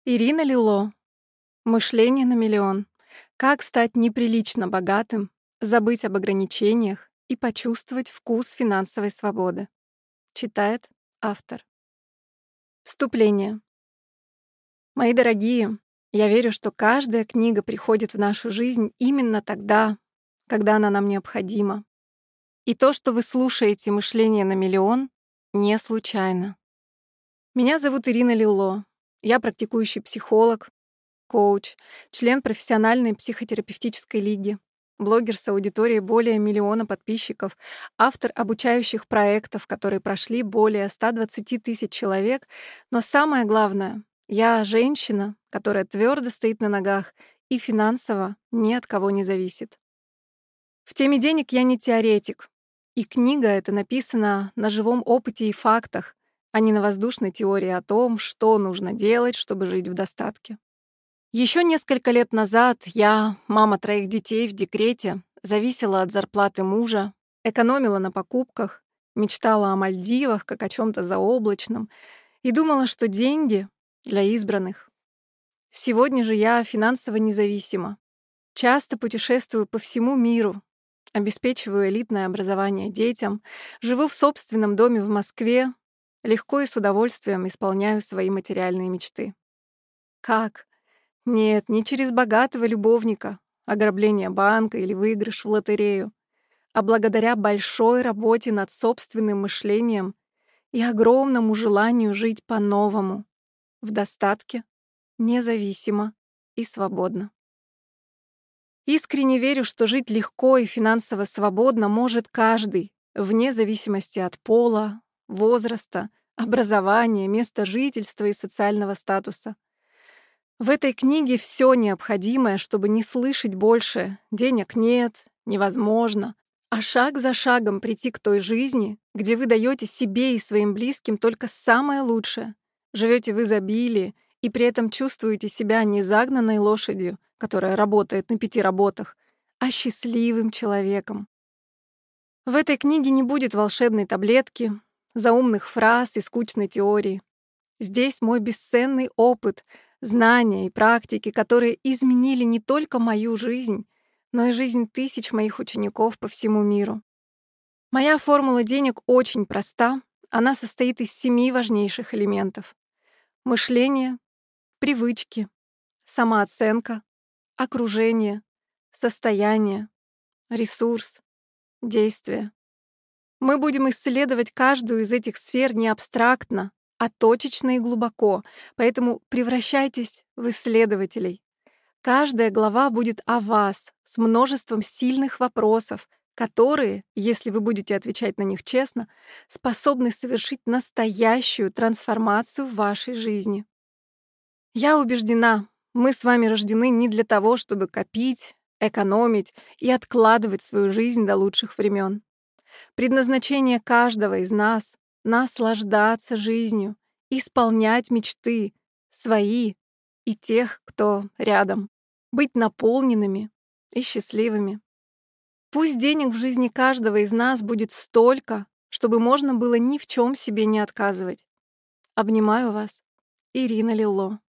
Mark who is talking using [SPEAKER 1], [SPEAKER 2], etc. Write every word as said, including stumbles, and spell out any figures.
[SPEAKER 1] Ирина Лило. Мышление на миллион. Как стать неприлично богатым, забыть об ограничениях и почувствовать вкус финансовой свободы. Читает автор. Вступление. Мои дорогие, я верю, что каждая книга приходит в нашу жизнь именно тогда, когда она нам необходима. И то, что вы слушаете «Мышление на миллион», не случайно. Меня зовут Ирина Лило. Я практикующий психолог, коуч, член профессиональной психотерапевтической лиги, блогер с аудиторией более миллиона подписчиков, автор обучающих проектов, которые прошли более ста двадцати тысяч человек. Но самое главное, я женщина, которая твердо стоит на ногах и финансово ни от кого не зависит. В теме денег я не теоретик, и книга эта написана на живом опыте и фактах, а не на воздушной теории о том, что нужно делать, чтобы жить в достатке. Еще несколько лет назад я, мама троих детей в декрете, зависела от зарплаты мужа, экономила на покупках, мечтала о Мальдивах, как о чем-то заоблачном, и думала, что деньги для избранных. Сегодня же я финансово независима. Часто путешествую по всему миру, обеспечиваю элитное образование детям, живу в собственном доме в Москве, легко и с удовольствием исполняю свои материальные мечты. Как? Нет, не через богатого любовника, ограбление банка или выигрыш в лотерею, а благодаря большой работе над собственным мышлением и огромному желанию жить по-новому, в достатке, независимо и свободно. Искренне верю, что жить легко и финансово свободно может каждый, вне зависимости от пола, возраста, образования, места жительства и социального статуса. В этой книге все необходимое, чтобы не слышать больше «денег нет», «невозможно», а шаг за шагом прийти к той жизни, где вы даете себе и своим близким только самое лучшее, живете в изобилии и при этом чувствуете себя не загнанной лошадью, которая работает на пяти работах, а счастливым человеком. В этой книге не будет волшебной таблетки, заумных фраз и скучной теории. Здесь мой бесценный опыт, знания и практики, которые изменили не только мою жизнь, но и жизнь тысяч моих учеников по всему миру. Моя формула денег очень проста. Она состоит из семи важнейших элементов: мышление, привычки, самооценка, окружение, состояние, ресурс, действие. Мы будем исследовать каждую из этих сфер не абстрактно, а точечно и глубоко, поэтому превращайтесь в исследователей. Каждая глава будет о вас, с множеством сильных вопросов, которые, если вы будете отвечать на них честно, способны совершить настоящую трансформацию в вашей жизни. Я убеждена, мы с вами рождены не для того, чтобы копить, экономить и откладывать свою жизнь до лучших времен. Предназначение каждого из нас — наслаждаться жизнью, исполнять мечты, свои и тех, кто рядом, быть наполненными и счастливыми. Пусть денег в жизни каждого из нас будет столько, чтобы можно было ни в чем себе не отказывать. Обнимаю вас, Ирина Лило.